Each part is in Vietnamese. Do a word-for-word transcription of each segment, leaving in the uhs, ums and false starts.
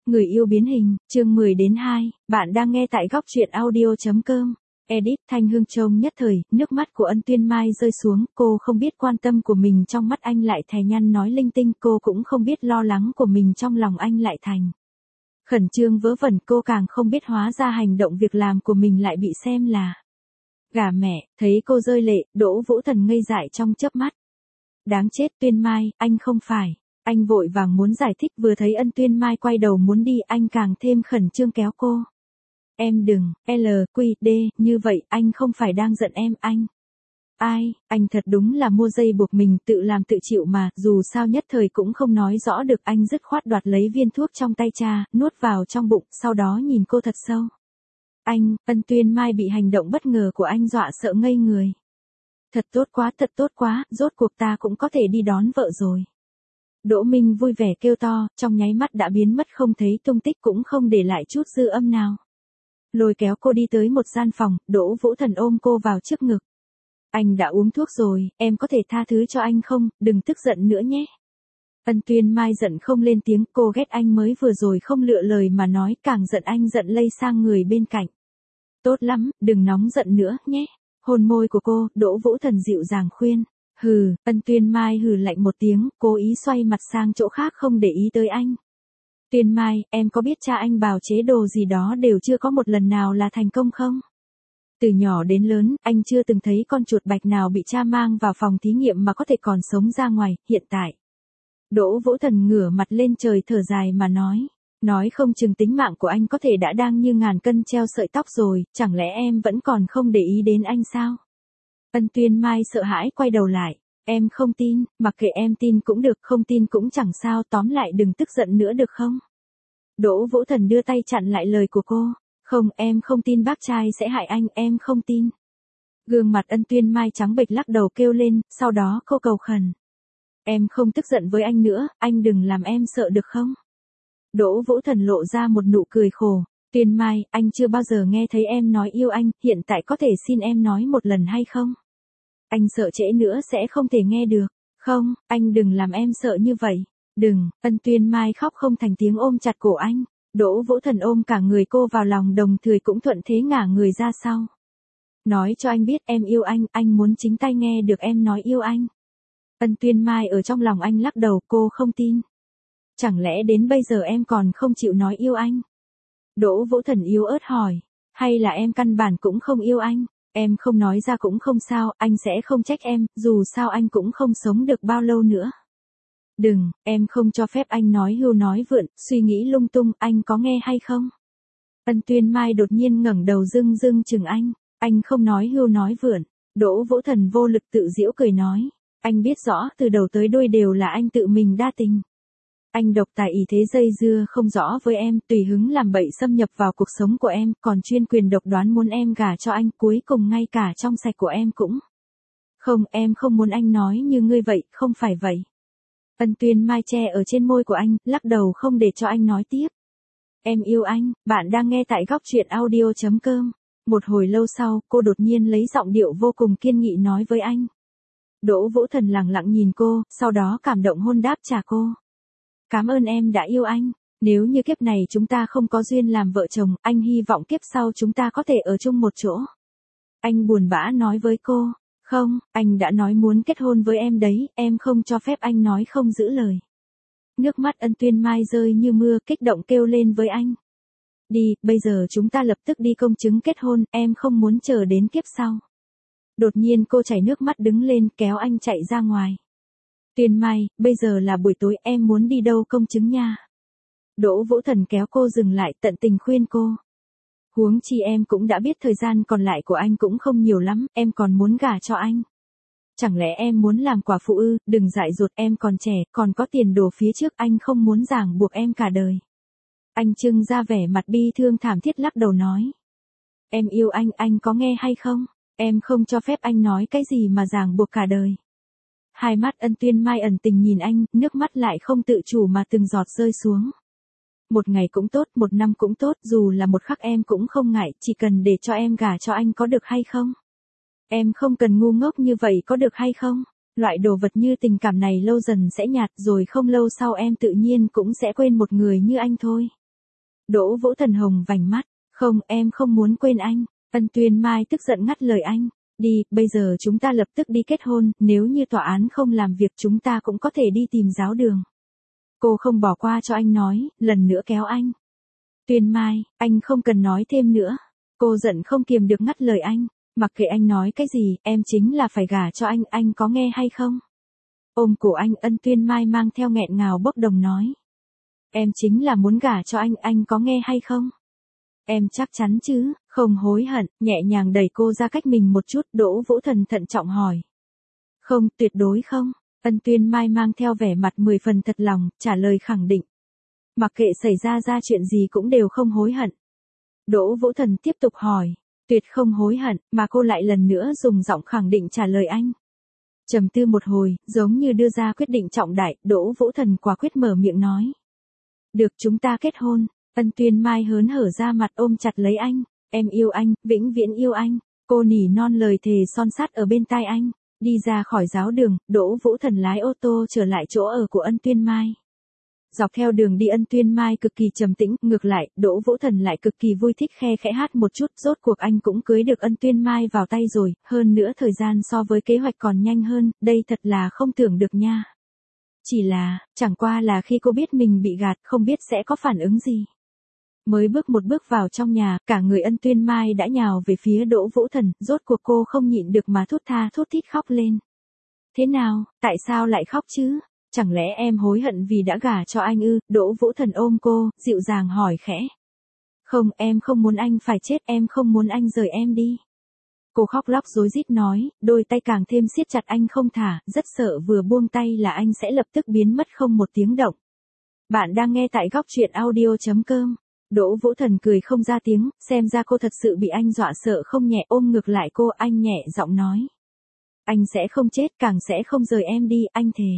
Người yêu biến hình, chương mười đến hai, bạn đang nghe tại góc truyện audio chấm com. Edit, Thanh Hương trông nhất thời, nước mắt của Ân Tuyên Mai rơi xuống, cô không biết quan tâm của mình trong mắt anh lại thè nhăn nói linh tinh, cô cũng không biết lo lắng của mình trong lòng anh lại thành khẩn trương vớ vẩn, cô càng không biết hóa ra hành động việc làm của mình lại bị xem là gả mẹ. Thấy cô rơi lệ, Đỗ Vũ Thần ngây dại trong chớp mắt. Đáng chết, Tuyên Mai, anh không phải. Anh vội vàng muốn giải thích, vừa thấy Ân Tuyên Mai quay đầu muốn đi, anh càng thêm khẩn trương kéo cô. Em đừng, L, Q, D, như vậy, anh không phải đang giận em, anh. Ai, anh thật đúng là mua dây buộc mình, tự làm tự chịu mà, dù sao nhất thời cũng không nói rõ được. Anh dứt khoát đoạt lấy viên thuốc trong tay cha, nuốt vào trong bụng, sau đó nhìn cô thật sâu. Anh, Ân Tuyên Mai bị hành động bất ngờ của anh dọa sợ ngây người. Thật tốt quá, thật tốt quá, rốt cuộc ta cũng có thể đi đón vợ rồi. Đỗ Minh vui vẻ kêu to, trong nháy mắt đã biến mất không thấy tung tích, cũng không để lại chút dư âm nào. Lôi kéo cô đi tới một gian phòng, Đỗ Vũ Thần ôm cô vào trước ngực. Anh đã uống thuốc rồi, em có thể tha thứ cho anh không, đừng tức giận nữa nhé. Ân Tuyên Mai giận không lên tiếng, cô ghét anh mới vừa rồi không lựa lời mà nói, càng giận anh giận lây sang người bên cạnh. Tốt lắm, đừng nóng giận nữa nhé. Hôn môi của cô, Đỗ Vũ Thần dịu dàng khuyên. Hừ, Ân Tuyên Mai hừ lạnh một tiếng, cố ý xoay mặt sang chỗ khác không để ý tới anh. Tuyên Mai, em có biết cha anh bào chế đồ gì đó đều chưa có một lần nào là thành công không? Từ nhỏ đến lớn, anh chưa từng thấy con chuột bạch nào bị cha mang vào phòng thí nghiệm mà có thể còn sống ra ngoài, hiện tại. Đỗ Vũ Thần ngửa mặt lên trời thở dài mà nói. Nói không chừng tính mạng của anh có thể đã đang như ngàn cân treo sợi tóc rồi, chẳng lẽ em vẫn còn không để ý đến anh sao? Ân Tuyên Mai sợ hãi quay đầu lại. Em không tin, mặc kệ em tin cũng được, không tin cũng chẳng sao, tóm lại đừng tức giận nữa được không? Đỗ Vũ Thần đưa tay chặn lại lời của cô. Không, em không tin bác trai sẽ hại anh, em không tin. Gương mặt Ân Tuyên Mai trắng bệch lắc đầu kêu lên, sau đó cô cầu khẩn. Em không tức giận với anh nữa, anh đừng làm em sợ được không? Đỗ Vũ Thần lộ ra một nụ cười khổ. Tuyên Mai, anh chưa bao giờ nghe thấy em nói yêu anh, hiện tại có thể xin em nói một lần hay không? Anh sợ trễ nữa sẽ không thể nghe được. Không, anh đừng làm em sợ như vậy. Đừng, Ân Tuyên Mai khóc không thành tiếng ôm chặt cổ anh. Đỗ Vũ Thần ôm cả người cô vào lòng, đồng thời cũng thuận thế ngả người ra sau. Nói cho anh biết em yêu anh, anh muốn chính tay nghe được em nói yêu anh. Ân Tuyên Mai ở trong lòng anh lắc đầu, cô không tin. Chẳng lẽ đến bây giờ em còn không chịu nói yêu anh? Đỗ Vũ Thần yếu ớt hỏi. Hay là em căn bản cũng không yêu anh? Em không nói ra cũng không sao, anh sẽ không trách em, dù sao anh cũng không sống được bao lâu nữa. Đừng, em không cho phép anh nói hưu nói vượn, suy nghĩ lung tung, anh có nghe hay không? Ân Tuyên Mai đột nhiên ngẩng đầu dưng dưng chừng anh. Anh không nói hưu nói vượn. Đỗ Vũ Thần vô lực tự giễu cười nói. Anh biết rõ từ đầu tới đuôi đều là anh tự mình đa tình. Anh độc tài ý thế dây dưa không rõ với em, tùy hứng làm bậy xâm nhập vào cuộc sống của em, còn chuyên quyền độc đoán muốn em gả cho anh, cuối cùng ngay cả trong sạch của em cũng. Không, em không muốn anh nói như ngươi vậy, không phải vậy. Ân Tuyên Mai che ở trên môi của anh, lắc đầu không để cho anh nói tiếp. Em yêu anh, bạn đang nghe tại góc truyện audio chấm com. Một hồi lâu sau, cô đột nhiên lấy giọng điệu vô cùng kiên nghị nói với anh. Đỗ Vũ Thần lặng lặng nhìn cô, sau đó cảm động hôn đáp trả cô. Cảm ơn em đã yêu anh, nếu như kiếp này chúng ta không có duyên làm vợ chồng, anh hy vọng kiếp sau chúng ta có thể ở chung một chỗ. Anh buồn bã nói với cô, không, anh đã nói muốn kết hôn với em đấy, em không cho phép anh nói không giữ lời. Nước mắt Ân Tuyên Mai rơi như mưa, kích động kêu lên với anh. Đi, bây giờ chúng ta lập tức đi công chứng kết hôn, em không muốn chờ đến kiếp sau. Đột nhiên cô chảy nước mắt đứng lên kéo anh chạy ra ngoài. Tuyên Mai, bây giờ là buổi tối, em muốn đi đâu công chứng nha. Đỗ Vũ Thần kéo cô dừng lại, tận tình khuyên cô. Huống chi em cũng đã biết thời gian còn lại của anh cũng không nhiều lắm, em còn muốn gả cho anh. Chẳng lẽ em muốn làm quả phụ ư? Đừng dại dột, em còn trẻ, còn có tiền đồ phía trước, anh không muốn ràng buộc em cả đời. Anh trưng ra vẻ mặt bi thương thảm thiết lắc đầu nói. Em yêu anh, anh có nghe hay không? Em không cho phép anh nói cái gì mà ràng buộc cả đời. Hai mắt Ân Tuyên Mai ẩn tình nhìn anh, nước mắt lại không tự chủ mà từng giọt rơi xuống. Một ngày cũng tốt, một năm cũng tốt, dù là một khắc em cũng không ngại, chỉ cần để cho em gả cho anh có được hay không? Em không cần ngu ngốc như vậy có được hay không? Loại đồ vật như tình cảm này lâu dần sẽ nhạt, rồi không lâu sau em tự nhiên cũng sẽ quên một người như anh thôi. Đỗ Vũ Thần hồng vành mắt, không em không muốn quên anh. Ân Tuyên Mai tức giận ngắt lời anh, đi, bây giờ chúng ta lập tức đi kết hôn, nếu như tòa án không làm việc chúng ta cũng có thể đi tìm giáo đường. Cô không bỏ qua cho anh nói, lần nữa kéo anh. Tuyên Mai, anh không cần nói thêm nữa. Cô giận không kiềm được ngắt lời anh, mặc kệ anh nói cái gì, em chính là phải gả cho anh, anh có nghe hay không? Ôm cổ anh, Ân Tuyên Mai mang theo nghẹn ngào bốc đồng nói. Em chính là muốn gả cho anh, anh có nghe hay không? Em chắc chắn chứ, không hối hận, nhẹ nhàng đẩy cô ra cách mình một chút, Đỗ Vũ Thần thận trọng hỏi. Không, tuyệt đối không. Ân Tuyên Mai mang theo vẻ mặt mười phần thật lòng, trả lời khẳng định. Mặc kệ xảy ra ra chuyện gì cũng đều không hối hận. Đỗ Vũ Thần tiếp tục hỏi, tuyệt không hối hận, mà cô lại lần nữa dùng giọng khẳng định trả lời anh. Trầm tư một hồi, giống như đưa ra quyết định trọng đại, Đỗ Vũ Thần quả quyết mở miệng nói. Được, chúng ta kết hôn. Ân Tuyên Mai hớn hở ra mặt ôm chặt lấy anh, em yêu anh, vĩnh viễn yêu anh. Cô nỉ non lời thề son sắt ở bên tai anh. Đi ra khỏi giáo đường, Đỗ Vũ Thần lái ô tô trở lại chỗ ở của Ân Tuyên Mai. Dọc theo đường đi Ân Tuyên Mai cực kỳ trầm tĩnh, ngược lại, Đỗ Vũ Thần lại cực kỳ vui thích khe khẽ hát một chút, rốt cuộc anh cũng cưới được Ân Tuyên Mai vào tay rồi, hơn nữa thời gian so với kế hoạch còn nhanh hơn, đây thật là không tưởng được nha. Chỉ là, chẳng qua là khi cô biết mình bị gạt, không biết sẽ có phản ứng gì. Mới bước một bước vào trong nhà, cả người Ân Tuyên Mai đã nhào về phía Đỗ Vũ Thần, rốt cuộc cô không nhịn được mà thút tha thút thít khóc lên. Thế nào, tại sao lại khóc chứ? Chẳng lẽ em hối hận vì đã gả cho anh ư? Đỗ Vũ Thần ôm cô, dịu dàng hỏi khẽ. Không, em không muốn anh phải chết, em không muốn anh rời em đi. Cô khóc lóc rối rít nói, đôi tay càng thêm siết chặt anh không thả, rất sợ vừa buông tay là anh sẽ lập tức biến mất không một tiếng động. Bạn đang nghe tại góc truyện audio chấm com. Đỗ Vũ Thần cười không ra tiếng, xem ra cô thật sự bị anh dọa sợ không nhẹ, ôm ngược lại cô, anh nhẹ giọng nói. Anh sẽ không chết, càng sẽ không rời em đi, anh thề.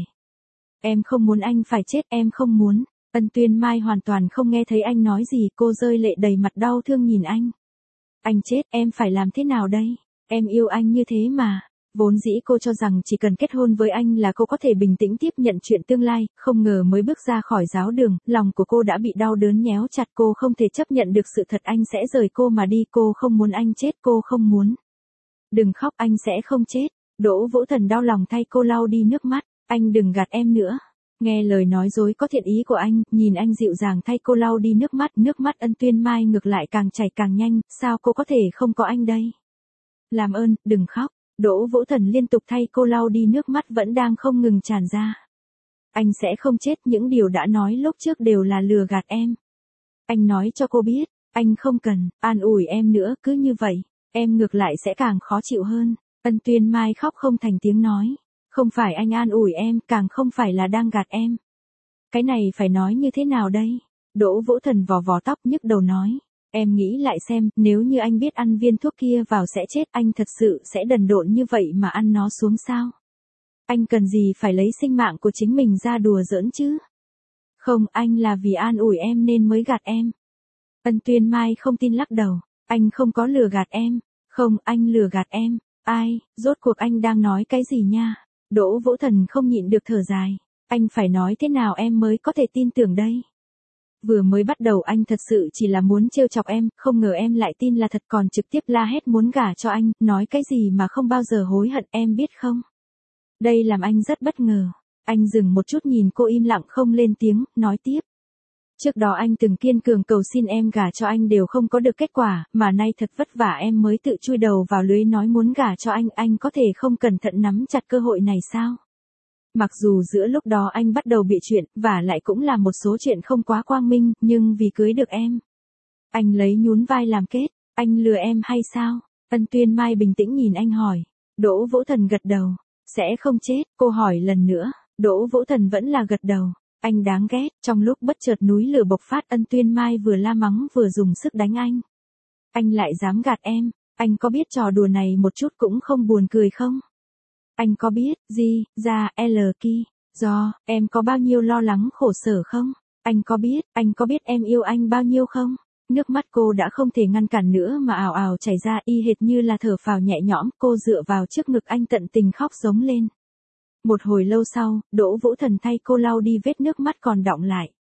Em không muốn anh phải chết, em không muốn. Ân Tuyên Mai hoàn toàn không nghe thấy anh nói gì, cô rơi lệ đầy mặt đau thương nhìn anh. Anh chết, em phải làm thế nào đây? Em yêu anh như thế mà. Vốn dĩ cô cho rằng chỉ cần kết hôn với anh là cô có thể bình tĩnh tiếp nhận chuyện tương lai, không ngờ mới bước ra khỏi giáo đường, lòng của cô đã bị đau đớn nhéo chặt, cô không thể chấp nhận được sự thật anh sẽ rời cô mà đi, cô không muốn anh chết, cô không muốn. Đừng khóc, anh sẽ không chết. Đỗ Vũ Thần đau lòng thay cô lau đi nước mắt, anh đừng gạt em nữa. Nghe lời nói dối có thiện ý của anh, nhìn anh dịu dàng thay cô lau đi nước mắt, nước mắt Ân Tuyên Mai ngược lại càng chảy càng nhanh, sao cô có thể không có anh đây? Làm ơn, đừng khóc. Đỗ Vũ Thần liên tục thay cô lau đi nước mắt vẫn đang không ngừng tràn ra. Anh sẽ không chết, những điều đã nói lúc trước đều là lừa gạt em. Anh nói cho cô biết, anh không cần an ủi em nữa, cứ như vậy, em ngược lại sẽ càng khó chịu hơn. Ân Tuyên Mai khóc không thành tiếng nói. Không phải anh an ủi em, càng không phải là đang gạt em. Cái này phải nói như thế nào đây? Đỗ Vũ Thần vò vò tóc nhức đầu nói. Em nghĩ lại xem, nếu như anh biết ăn viên thuốc kia vào sẽ chết, anh thật sự sẽ đần độn như vậy mà ăn nó xuống sao? Anh cần gì phải lấy sinh mạng của chính mình ra đùa giỡn chứ? Không, anh là vì an ủi em nên mới gạt em. Ân Tuyên Mai không tin lắc đầu. Anh không có lừa gạt em. Không, anh lừa gạt em. Ai, rốt cuộc anh đang nói cái gì nha? Đỗ Vũ Thần không nhịn được thở dài. Anh phải nói thế nào em mới có thể tin tưởng đây? Vừa mới bắt đầu anh thật sự chỉ là muốn trêu chọc em, không ngờ em lại tin là thật, còn trực tiếp la hét muốn gả cho anh, nói cái gì mà không bao giờ hối hận, em biết không? Đây làm anh rất bất ngờ. Anh dừng một chút nhìn cô im lặng không lên tiếng, nói tiếp. Trước đó anh từng kiên cường cầu xin em gả cho anh đều không có được kết quả, mà nay thật vất vả em mới tự chui đầu vào lưới nói muốn gả cho anh, anh có thể không cẩn thận nắm chặt cơ hội này sao? Mặc dù giữa lúc đó anh bắt đầu bị chuyện, và lại cũng là một số chuyện không quá quang minh, nhưng vì cưới được em. Anh lấy nhún vai làm kết, anh lừa em hay sao? Ân Tuyên Mai bình tĩnh nhìn anh hỏi. Đỗ Vũ Thần gật đầu. Sẽ không chết, cô hỏi lần nữa. Đỗ Vũ Thần vẫn là gật đầu. Anh đáng ghét, trong lúc bất chợt núi lửa bộc phát, Ân Tuyên Mai vừa la mắng vừa dùng sức đánh anh. Anh lại dám gạt em, anh có biết trò đùa này một chút cũng không buồn cười không? Anh có biết, gì, ra, L ki, do, em có bao nhiêu lo lắng khổ sở không? Anh có biết, anh có biết em yêu anh bao nhiêu không? Nước mắt cô đã không thể ngăn cản nữa mà ào ào chảy ra, y hệt như là thở phào nhẹ nhõm, cô dựa vào trước ngực anh tận tình khóc giống lên. Một hồi lâu sau, Đỗ Vũ Thần thay cô lau đi vết nước mắt còn đọng lại.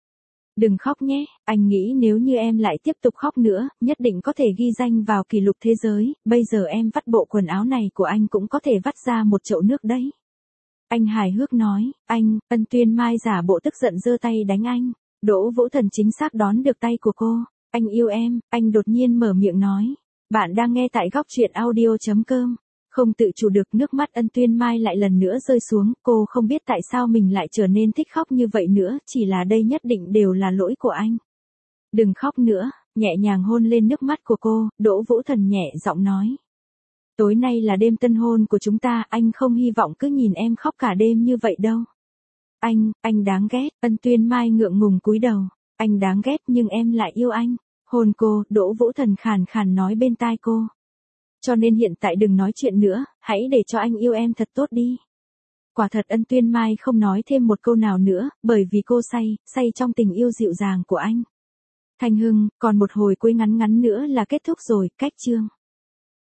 Đừng khóc nhé, anh nghĩ nếu như em lại tiếp tục khóc nữa, nhất định có thể ghi danh vào kỷ lục thế giới, bây giờ em vắt bộ quần áo này của anh cũng có thể vắt ra một chậu nước đấy. Anh hài hước nói, anh, Ân Tuyên Mai giả bộ tức giận giơ tay đánh anh. Đỗ Vũ Thần chính xác đón được tay của cô. Anh yêu em, anh đột nhiên mở miệng nói. Bạn đang nghe tại góc truyện audio.com. Không tự chủ được, nước mắt Ân Tuyên Mai lại lần nữa rơi xuống, cô không biết tại sao mình lại trở nên thích khóc như vậy nữa, chỉ là đây nhất định đều là lỗi của anh. Đừng khóc nữa, nhẹ nhàng hôn lên nước mắt của cô, Đỗ Vũ Thần nhẹ giọng nói. Tối nay là đêm tân hôn của chúng ta, anh không hy vọng cứ nhìn em khóc cả đêm như vậy đâu. Anh, anh đáng ghét, Ân Tuyên Mai ngượng ngùng cúi đầu. Anh đáng ghét nhưng em lại yêu anh. Hôn cô, Đỗ Vũ Thần khàn khàn nói bên tai cô. Cho nên hiện tại đừng nói chuyện nữa, hãy để cho anh yêu em thật tốt đi. Quả thật Ân Tuyên Mai không nói thêm một câu nào nữa, bởi vì cô say, say trong tình yêu dịu dàng của anh. Thanh Hưng, còn một hồi cuối ngắn ngắn nữa là kết thúc rồi, cách chương.